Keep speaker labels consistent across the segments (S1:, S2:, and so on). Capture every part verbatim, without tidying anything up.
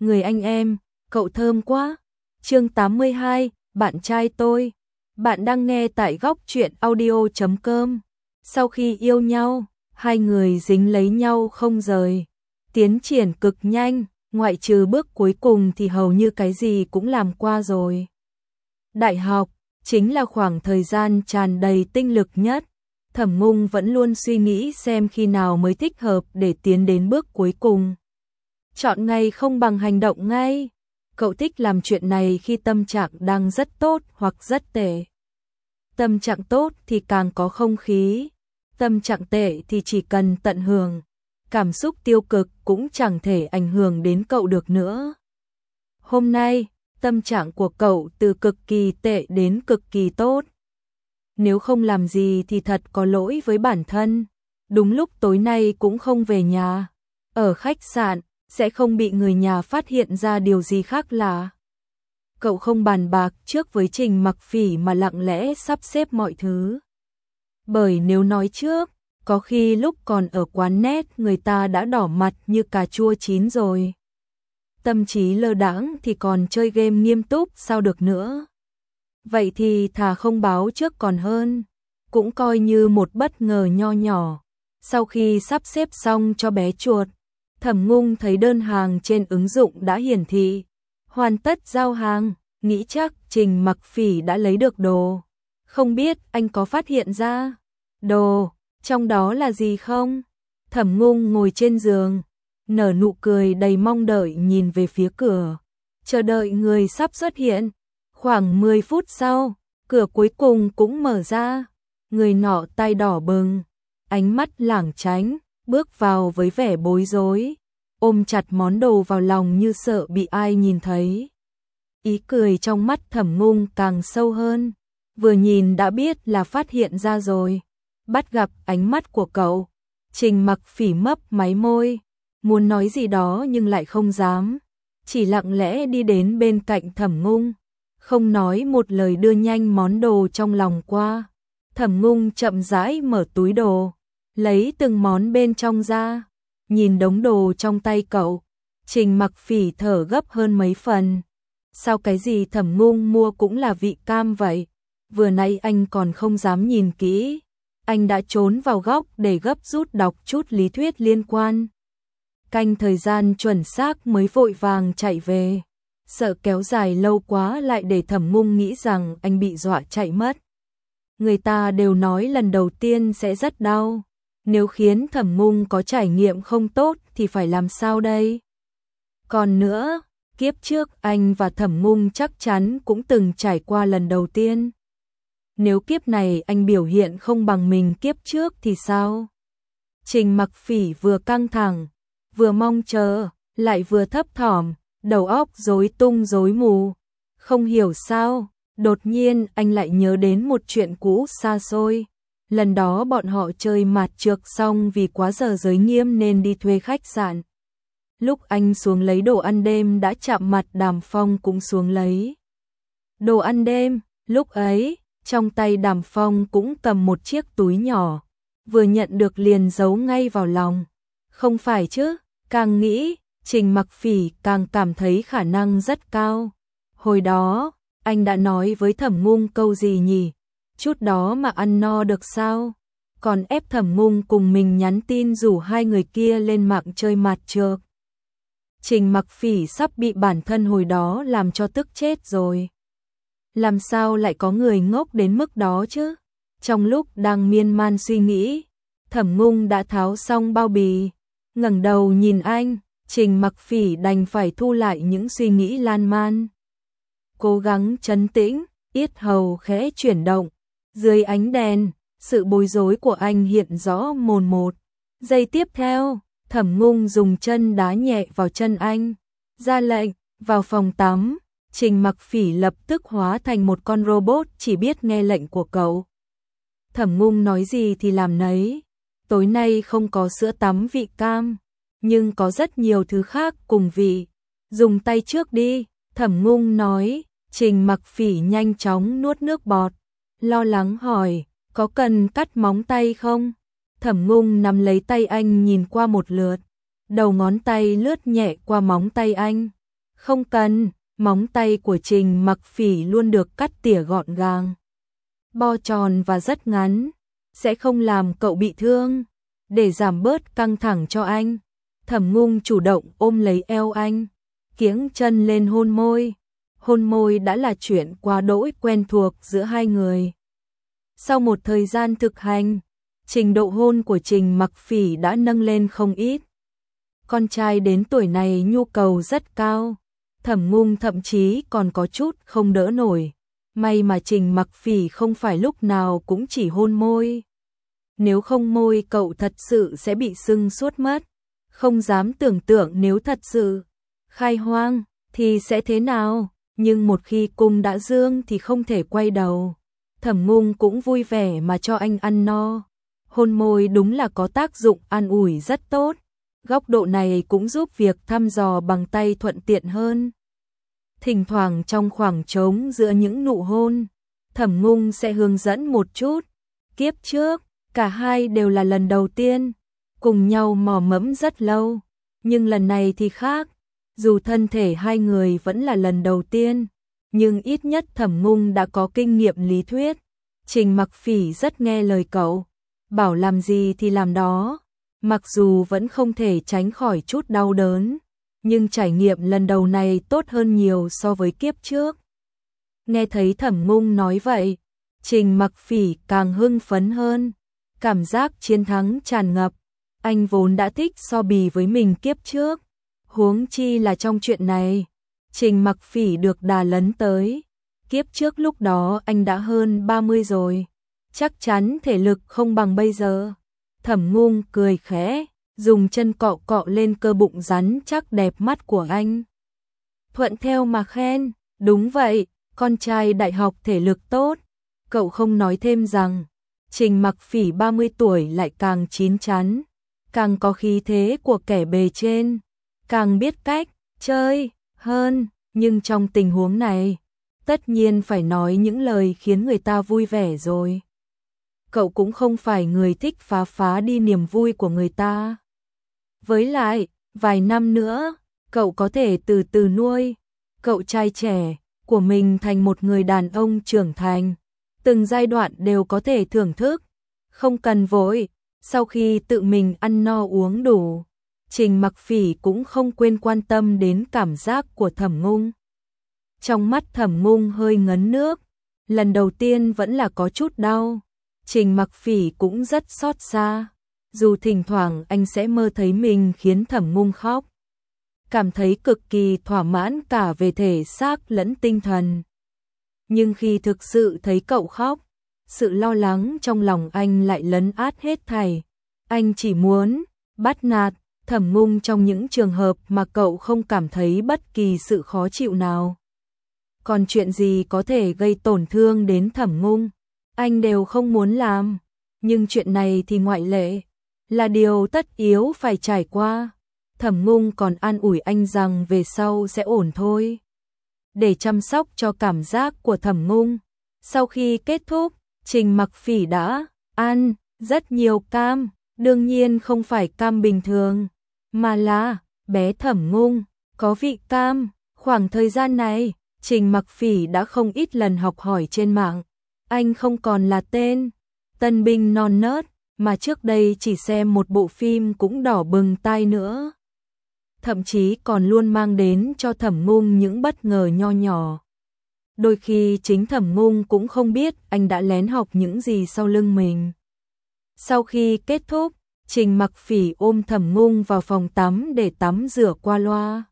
S1: người anh em, cậu thơm quá. Chương tám mươi hai, bạn trai tôi. Bạn đang nghe tại góc truyện audio chấm com. Sau khi yêu nhau, hai người dính lấy nhau không rời. Tiến triển cực nhanh, ngoại trừ bước cuối cùng thì hầu như cái gì cũng làm qua rồi. Đại học chính là khoảng thời gian tràn đầy tinh lực nhất. Thẩm Ngung vẫn luôn suy nghĩ xem khi nào mới thích hợp để tiến đến bước cuối cùng. Chọn ngay không bằng hành động ngay. Cậu thích làm chuyện này khi tâm trạng đang rất tốt hoặc rất tệ. Tâm trạng tốt thì càng có không khí. Tâm trạng tệ thì chỉ cần tận hưởng. Cảm xúc tiêu cực cũng chẳng thể ảnh hưởng đến cậu được nữa. Hôm nay, tâm trạng của cậu từ cực kỳ tệ đến cực kỳ tốt. Nếu không làm gì thì thật có lỗi với bản thân. Đúng lúc tối nay cũng không về nhà. Ở khách sạn, sẽ không bị người nhà phát hiện ra điều gì khác lạ. Cậu không bàn bạc trước với Trình Mặc Phỉ mà lặng lẽ sắp xếp mọi thứ. Bởi nếu nói trước, có khi lúc còn ở quán net người ta đã đỏ mặt như cà chua chín rồi. Tâm trí lơ đãng thì còn chơi game nghiêm túc sao được nữa. Vậy thì thà không báo trước còn hơn, cũng coi như một bất ngờ nho nhỏ. Sau khi sắp xếp xong cho bé chuột, Thẩm Ngung thấy đơn hàng trên ứng dụng đã hiển thị. Hoàn tất giao hàng, nghĩ chắc Trình Mặc Phỉ đã lấy được đồ. Không biết anh có phát hiện ra đồ trong đó là gì không? Thẩm Ngung ngồi trên giường, nở nụ cười đầy mong đợi nhìn về phía cửa, chờ đợi người sắp xuất hiện. Khoảng mười phút sau, cửa cuối cùng cũng mở ra. Người nọ tay đỏ bừng, ánh mắt lảng tránh, bước vào với vẻ bối rối, ôm chặt món đồ vào lòng như sợ bị ai nhìn thấy. Ý cười trong mắt Thẩm Ngung càng sâu hơn, vừa nhìn đã biết là phát hiện ra rồi. Bắt gặp ánh mắt của cậu, Trình Mặc Phỉ mấp máy môi, muốn nói gì đó nhưng lại không dám, chỉ lặng lẽ đi đến bên cạnh Thẩm Ngung, không nói một lời đưa nhanh món đồ trong lòng qua. Thẩm Ngung chậm rãi mở túi đồ, lấy từng món bên trong ra, nhìn đống đồ trong tay cậu, Trình Mặc Phỉ thở gấp hơn mấy phần. Sao cái gì Thẩm Ngung mua cũng là vị cam vậy? Vừa nãy anh còn không dám nhìn kỹ, anh đã trốn vào góc để gấp rút đọc chút lý thuyết liên quan. Canh thời gian chuẩn xác mới vội vàng chạy về, sợ kéo dài lâu quá lại để Thẩm Ngung nghĩ rằng anh bị dọa chạy mất. Người ta đều nói lần đầu tiên sẽ rất đau, nếu khiến Thẩm Ngung có trải nghiệm không tốt thì phải làm sao đây? Còn nữa, kiếp trước anh và Thẩm Ngung chắc chắn cũng từng trải qua lần đầu tiên. Nếu kiếp này anh biểu hiện không bằng mình kiếp trước thì sao? Trình Mặc Phỉ vừa căng thẳng, vừa mong chờ, lại vừa thấp thỏm, đầu óc rối tung rối mù. Không hiểu sao, đột nhiên anh lại nhớ đến một chuyện cũ xa xôi. Lần đó bọn họ chơi mạt trược xong vì quá giờ giới nghiêm nên đi thuê khách sạn. Lúc anh xuống lấy đồ ăn đêm đã chạm mặt Đàm Phong cũng xuống lấy đồ ăn đêm. Lúc ấy, trong tay Đàm Phong cũng cầm một chiếc túi nhỏ, vừa nhận được liền giấu ngay vào lòng. Không phải chứ, càng nghĩ, Trình Mặc Phỉ càng cảm thấy khả năng rất cao. Hồi đó, anh đã nói với Thẩm Ngung câu gì nhỉ? Chút đó mà ăn no được sao? Còn ép Thẩm Ngung cùng mình nhắn tin rủ hai người kia lên mạng chơi mạt trược. Trình Mặc Phỉ sắp bị bản thân hồi đó làm cho tức chết rồi. Làm sao lại có người ngốc đến mức đó chứ? Trong lúc đang miên man suy nghĩ, Thẩm Ngung đã tháo xong bao bì, ngẩng đầu nhìn anh. Trình Mặc Phỉ đành phải thu lại những suy nghĩ lan man, cố gắng trấn tĩnh, yết hầu khẽ chuyển động. Dưới ánh đèn, sự bối rối của anh hiện rõ mồn một. Giây tiếp theo, Thẩm Ngung dùng chân đá nhẹ vào chân anh, ra lệnh, vào phòng tắm. Trình Mặc Phỉ lập tức hóa thành một con robot chỉ biết nghe lệnh của cậu. Thẩm Ngung nói gì thì làm nấy. Tối nay không có sữa tắm vị cam, nhưng có rất nhiều thứ khác cùng vị. Dùng tay trước đi, Thẩm Ngung nói. Trình Mặc Phỉ nhanh chóng nuốt nước bọt, lo lắng hỏi, có cần cắt móng tay không? Thẩm Ngung nắm lấy tay anh nhìn qua một lượt, đầu ngón tay lướt nhẹ qua móng tay anh, Không cần, móng tay của Trình Mặc Phỉ luôn được cắt tỉa gọn gàng, bo tròn và rất ngắn, sẽ không làm cậu bị thương. Để giảm bớt căng thẳng cho anh, Thẩm Ngung chủ động ôm lấy eo anh, kiếng chân lên hôn môi. Hôn môi đã là chuyện quá đỗi quen thuộc giữa hai người. Sau một thời gian thực hành, trình độ hôn của Trình Mặc Phỉ đã nâng lên không ít. Con trai đến tuổi này nhu cầu rất cao, Thẩm Ngung thậm chí còn có chút không đỡ nổi. May mà Trình Mặc Phỉ không phải lúc nào cũng chỉ hôn môi. Nếu không môi cậu thật sự sẽ bị sưng suốt mất. Không dám tưởng tượng nếu thật sự khai hoang thì sẽ thế nào, nhưng một khi cung đã dương thì không thể quay đầu. Thẩm Ngung cũng vui vẻ mà cho anh ăn no. Hôn môi đúng là có tác dụng an ủi rất tốt. Góc độ này cũng giúp việc thăm dò bằng tay thuận tiện hơn. Thỉnh thoảng trong khoảng trống giữa những nụ hôn, Thẩm Ngung sẽ hướng dẫn một chút. Kiếp trước, cả hai đều là lần đầu tiên cùng nhau mò mẫm rất lâu, nhưng lần này thì khác. Dù thân thể hai người vẫn là lần đầu tiên, nhưng ít nhất Thẩm Ngung đã có kinh nghiệm lý thuyết. Trình Mặc Phỉ rất nghe lời cậu, bảo làm gì thì làm đó. Mặc dù vẫn không thể tránh khỏi chút đau đớn, nhưng trải nghiệm lần đầu này tốt hơn nhiều so với kiếp trước. Nghe thấy Thẩm Ngung nói vậy, Trình Mặc Phỉ càng hưng phấn hơn, cảm giác chiến thắng tràn ngập. Anh vốn đã thích so bì với mình kiếp trước, huống chi là trong chuyện này. Trình Mặc Phỉ được đà lấn tới. Kiếp trước lúc đó anh đã hơn ba mươi rồi, chắc chắn thể lực không bằng bây giờ. Thẩm Ngung cười khẽ, dùng chân cọ cọ lên cơ bụng rắn chắc đẹp mắt của anh. Thuận theo mà khen, đúng vậy, con trai đại học thể lực tốt. Cậu không nói thêm rằng, Trình Mặc Phỉ ba mươi tuổi lại càng chín chắn, càng có khí thế của kẻ bề trên, càng biết cách chơi hơn, nhưng trong tình huống này, tất nhiên phải nói những lời khiến người ta vui vẻ rồi. Cậu cũng không phải người thích phá phá đi niềm vui của người ta. Với lại, vài năm nữa, cậu có thể từ từ nuôi cậu trai trẻ của mình thành một người đàn ông trưởng thành. Từng giai đoạn đều có thể thưởng thức, không cần vội. Sau khi tự mình ăn no uống đủ, Trình Mặc Phỉ cũng không quên quan tâm đến cảm giác của Thẩm Ngung. Trong mắt Thẩm Ngung hơi ngấn nước, lần đầu tiên vẫn là có chút đau. Trình Mặc Phỉ cũng rất xót xa, dù thỉnh thoảng anh sẽ mơ thấy mình khiến Thẩm Ngung khóc. Cảm thấy cực kỳ thỏa mãn cả về thể xác lẫn tinh thần. Nhưng khi thực sự thấy cậu khóc, sự lo lắng trong lòng anh lại lấn át hết thảy. Anh chỉ muốn bắt nạt Thẩm Ngung trong những trường hợp mà cậu không cảm thấy bất kỳ sự khó chịu nào. Còn chuyện gì có thể gây tổn thương đến Thẩm Ngung, anh đều không muốn làm. Nhưng chuyện này thì ngoại lệ, là điều tất yếu phải trải qua. Thẩm Ngung còn an ủi anh rằng về sau sẽ ổn thôi. Để chăm sóc cho cảm giác của Thẩm Ngung, sau khi kết thúc, Trình Mặc Phỉ đã ăn rất nhiều cam. Đương nhiên không phải cam bình thường, mà là bé Thẩm Ngung có vị cam. Khoảng thời gian này, Trình Mặc Phỉ đã không ít lần học hỏi trên mạng. Anh không còn là tên tân binh non nớt mà trước đây chỉ xem một bộ phim cũng đỏ bừng tai nữa. Thậm chí còn luôn mang đến cho Thẩm Ngung những bất ngờ nho nhỏ. Đôi khi chính Thẩm Ngung cũng không biết anh đã lén học những gì sau lưng mình. Sau khi kết thúc, Trình Mặc Phỉ ôm Thẩm Ngung vào phòng tắm để tắm rửa qua loa.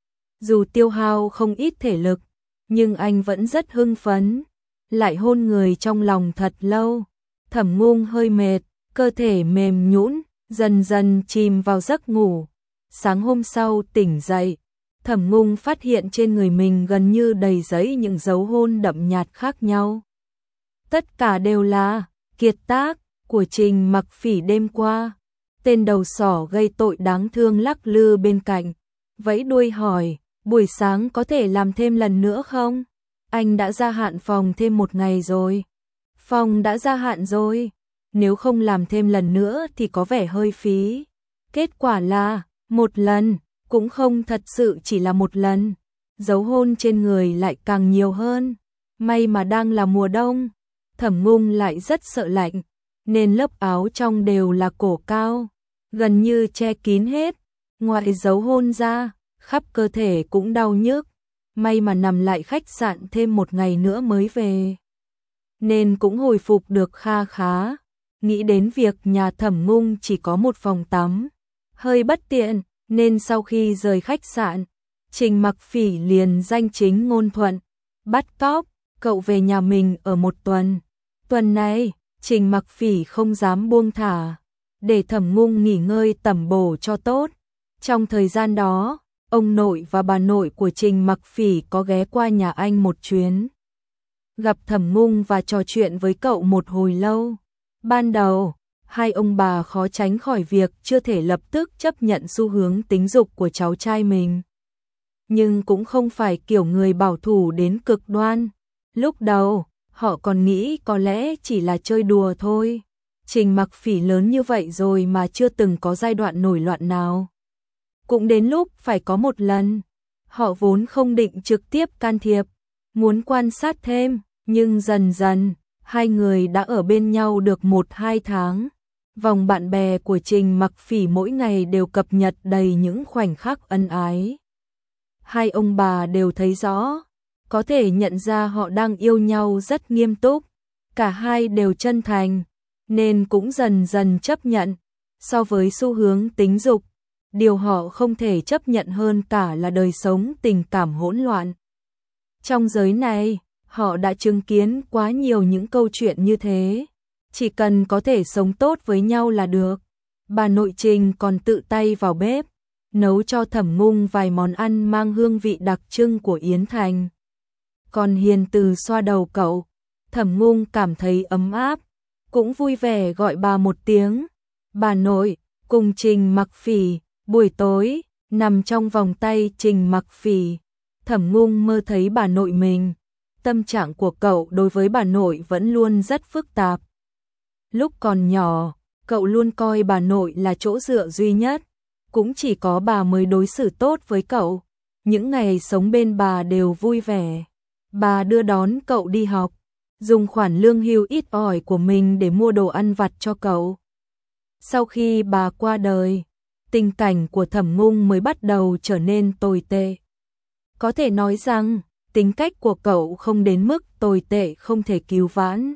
S1: Dù tiêu hao không ít thể lực, nhưng anh vẫn rất hưng phấn. Lại hôn người trong lòng thật lâu. Thẩm Ngung hơi mệt, cơ thể mềm nhũn, dần dần chìm vào giấc ngủ. Sáng hôm sau tỉnh dậy, Thẩm Ngung phát hiện trên người mình gần như đầy giấy những dấu hôn đậm nhạt khác nhau. Tất cả đều là kiệt tác của Trình Mặc Phỉ đêm qua. Tên đầu sỏ gây tội đáng thương lắc lư bên cạnh, vẫy đuôi hỏi, buổi sáng có thể làm thêm lần nữa không? Anh đã gia hạn phòng thêm một ngày rồi. Phòng đã gia hạn rồi, nếu không làm thêm lần nữa thì có vẻ hơi phí. Kết quả là, một lần, cũng không thật sự chỉ là một lần. dấu hôn trên người lại càng nhiều hơn. May mà đang là mùa đông, Thẩm Ngung lại rất sợ lạnh, nên lớp áo trong đều là cổ cao, gần như che kín hết, ngoài dấu hôn ra, khắp cơ thể cũng đau nhức. May mà nằm lại khách sạn thêm một ngày nữa mới về, nên cũng hồi phục được kha khá. Nghĩ đến việc nhà Thẩm Ngung chỉ có một phòng tắm, hơi bất tiện, nên sau khi rời khách sạn, Trình Mặc Phỉ liền danh chính ngôn thuận bắt cóc cậu về nhà mình ở một tuần. Tuần này, Trình Mặc Phỉ không dám buông thả, để Thẩm Ngung nghỉ ngơi tẩm bổ cho tốt. Trong thời gian đó, ông nội và bà nội của Trình Mặc Phỉ có ghé qua nhà anh một chuyến, gặp Thẩm Ngung và trò chuyện với cậu một hồi lâu. Ban đầu, hai ông bà khó tránh khỏi việc chưa thể lập tức chấp nhận xu hướng tính dục của cháu trai mình. Nhưng cũng không phải kiểu người bảo thủ đến cực đoan. Lúc đầu, họ còn nghĩ có lẽ chỉ là chơi đùa thôi. Trình Mặc Phỉ lớn như vậy rồi mà chưa từng có giai đoạn nổi loạn nào. Cũng đến lúc phải có một lần. Họ vốn không định trực tiếp can thiệp, muốn quan sát thêm, nhưng dần dần, hai người đã ở bên nhau được một hai tháng. Vòng bạn bè của Trình Mặc Phỉ mỗi ngày đều cập nhật đầy những khoảnh khắc ân ái. Hai ông bà đều thấy rõ, có thể nhận ra họ đang yêu nhau rất nghiêm túc, cả hai đều chân thành, nên cũng dần dần chấp nhận. So với xu hướng tính dục, điều họ không thể chấp nhận hơn cả là đời sống tình cảm hỗn loạn. Trong giới này, họ đã chứng kiến quá nhiều những câu chuyện như thế, chỉ cần có thể sống tốt với nhau là được. Bà nội Trình còn tự tay vào bếp, nấu cho Thẩm Ngung vài món ăn mang hương vị đặc trưng của Yến Thành. Còn hiền từ xoa đầu cậu, Thẩm Ngung cảm thấy ấm áp, cũng vui vẻ gọi bà một tiếng. Bà nội, cùng Trình Mặc Phỉ, buổi tối, nằm trong vòng tay Trình Mặc Phỉ, Thẩm Ngung mơ thấy bà nội mình. Tâm trạng của cậu đối với bà nội vẫn luôn rất phức tạp. Lúc còn nhỏ, cậu luôn coi bà nội là chỗ dựa duy nhất, cũng chỉ có bà mới đối xử tốt với cậu. Những ngày sống bên bà đều vui vẻ. Bà đưa đón cậu đi học, dùng khoản lương hưu ít ỏi của mình để mua đồ ăn vặt cho cậu. Sau khi bà qua đời, tình cảnh của Thẩm Ngung mới bắt đầu trở nên tồi tệ. Có thể nói rằng, tính cách của cậu không đến mức tồi tệ không thể cứu vãn.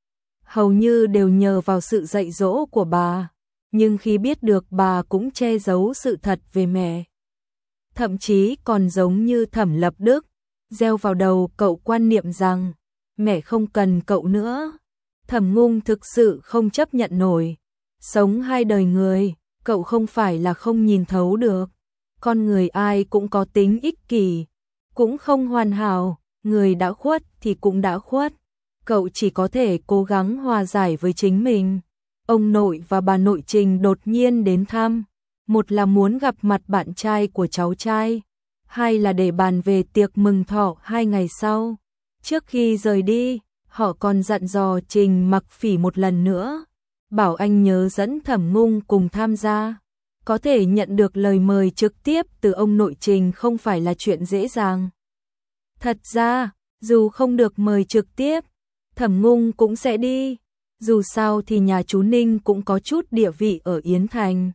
S1: Hầu như đều nhờ vào sự dạy dỗ của bà, nhưng khi biết được bà cũng che giấu sự thật về mẹ. Thậm chí còn giống như Thẩm Lập Đức, gieo vào đầu cậu quan niệm rằng mẹ không cần cậu nữa. Thẩm Ngung thực sự không chấp nhận nổi. Sống hai đời người, cậu không phải là không nhìn thấu được. Con người ai cũng có tính ích kỷ, cũng không hoàn hảo, người đã khuất thì cũng đã khuất. Cậu chỉ có thể cố gắng hòa giải với chính mình. Ông nội và bà nội Trình đột nhiên đến thăm. Một là muốn gặp mặt bạn trai của cháu trai, hai là để bàn về tiệc mừng thọ hai ngày sau. Trước khi rời đi, họ còn dặn dò Trình Mặc Phỉ một lần nữa, bảo anh nhớ dẫn Thẩm Ngung cùng tham gia. Có thể nhận được lời mời trực tiếp từ ông nội Trình không phải là chuyện dễ dàng. Thật ra, dù không được mời trực tiếp, Thẩm Ngung cũng sẽ đi. Dù sao thì nhà chú Ninh cũng có chút địa vị ở Yến Thành,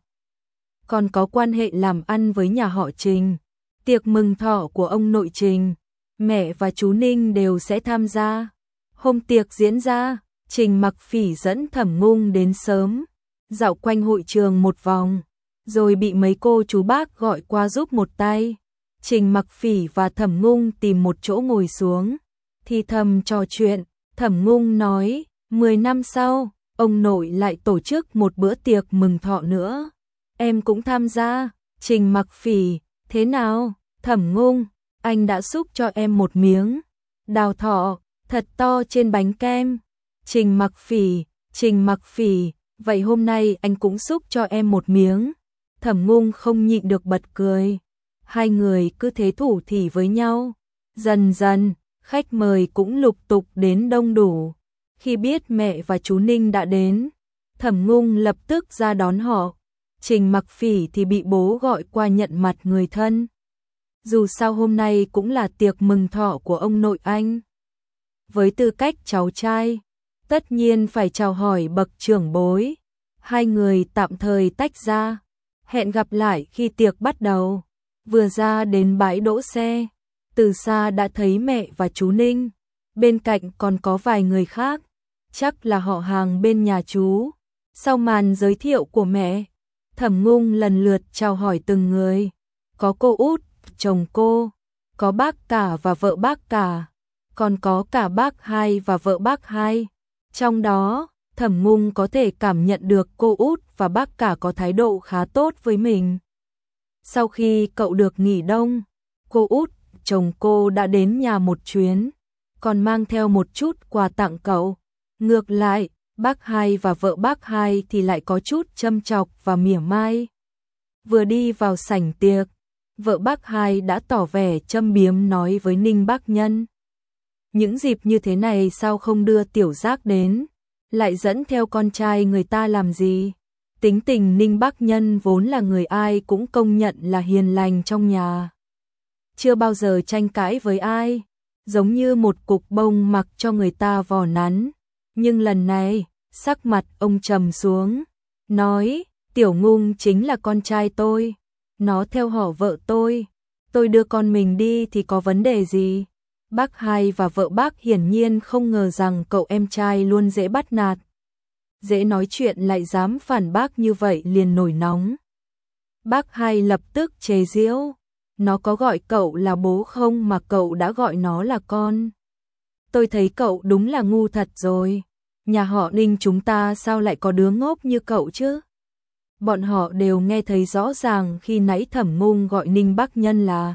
S1: còn có quan hệ làm ăn với nhà họ Trình. Tiệc mừng thọ của ông nội Trình, mẹ và chú Ninh đều sẽ tham gia. Hôm tiệc diễn ra, Trình Mặc Phỉ dẫn Thẩm Ngung đến sớm, dạo quanh hội trường một vòng, rồi bị mấy cô chú bác gọi qua giúp một tay. Trình Mặc Phỉ và Thẩm Ngung tìm một chỗ ngồi xuống, thì thầm trò chuyện. Thẩm Ngung nói, mười năm sau, ông nội lại tổ chức một bữa tiệc mừng thọ nữa. Em cũng tham gia. Trình Mặc Phỉ, thế nào? Thẩm Ngung, anh đã xúc cho em một miếng đào thọ thật to trên bánh kem. Trình Mặc Phỉ, Trình Mặc Phỉ, vậy hôm nay anh cũng xúc cho em một miếng. Thẩm Ngung không nhịn được bật cười. Hai người cứ thế thủ thỉ với nhau. Dần dần, khách mời cũng lục tục đến đông đủ. Khi biết mẹ và chú Ninh đã đến, Thẩm Ngung lập tức ra đón họ. Trình Mặc Phỉ thì bị bố gọi qua nhận mặt người thân. dù sao hôm nay cũng là tiệc mừng thọ của ông nội anh. Với tư cách cháu trai, tất nhiên phải chào hỏi bậc trưởng bối. Hai người tạm thời tách ra, hẹn gặp lại khi tiệc bắt đầu. Vừa ra đến bãi đỗ xe, từ xa đã thấy mẹ và chú Ninh, bên cạnh còn có vài người khác, chắc là họ hàng bên nhà chú. Sau màn giới thiệu của mẹ, Thẩm Ngung lần lượt chào hỏi từng người, có cô út, chồng cô, có bác cả và vợ bác cả, còn có cả bác hai và vợ bác hai. Trong đó, Thẩm Ngung có thể cảm nhận được cô út và bác cả có thái độ khá tốt với mình. Sau khi cậu được nghỉ đông, cô út, chồng cô đã đến nhà một chuyến, còn mang theo một chút quà tặng cậu. Ngược lại, bác hai và vợ bác hai thì lại có chút châm chọc và mỉa mai. Vừa đi vào sảnh tiệc, vợ bác hai đã tỏ vẻ châm biếm nói với Ninh Bác Nhân. Những dịp như thế này sao không đưa Tiểu Giác đến, lại dẫn theo con trai người ta làm gì? Tính tình Ninh Bác Nhân vốn là người ai cũng công nhận là hiền lành trong nhà. Chưa bao giờ tranh cãi với ai, giống như một cục bông mặc cho người ta vò nắn. Nhưng lần này, sắc mặt ông trầm xuống, nói, Tiểu Ngung chính là con trai tôi, nó theo họ vợ tôi, tôi đưa con mình đi thì có vấn đề gì? Bác hai và vợ bác hiển nhiên không ngờ rằng cậu em trai luôn dễ bắt nạt, dễ nói chuyện lại dám phản bác như vậy, liền nổi nóng. Bác hai lập tức chế giễu, nó có gọi cậu là bố không mà cậu đã gọi nó là con. Tôi thấy cậu đúng là ngu thật rồi, nhà họ Ninh chúng ta sao lại có đứa ngốc như cậu chứ? Bọn họ đều nghe thấy rõ ràng khi nãy Thẩm Ngung gọi Ninh Bác Nhân là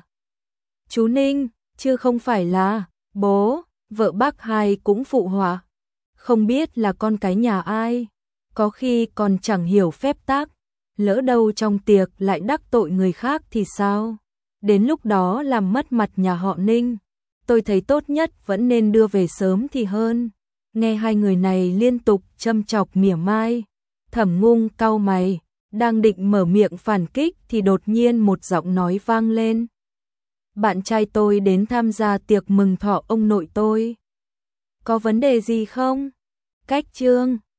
S1: chú Ninh, chứ không phải là bố. Vợ bác hai cũng phụ họa, không biết là con cái nhà ai, có khi còn chẳng hiểu phép tắc, lỡ đâu trong tiệc lại đắc tội người khác thì sao? Đến lúc đó làm mất mặt nhà họ Ninh, tôi thấy tốt nhất vẫn nên đưa về sớm thì hơn. Nghe hai người này liên tục châm chọc mỉa mai, Thẩm Ngung cau mày, đang định mở miệng phản kích thì đột nhiên một giọng nói vang lên. Bạn trai tôi đến tham gia tiệc mừng thọ ông nội tôi. Có vấn đề gì không? Cách chương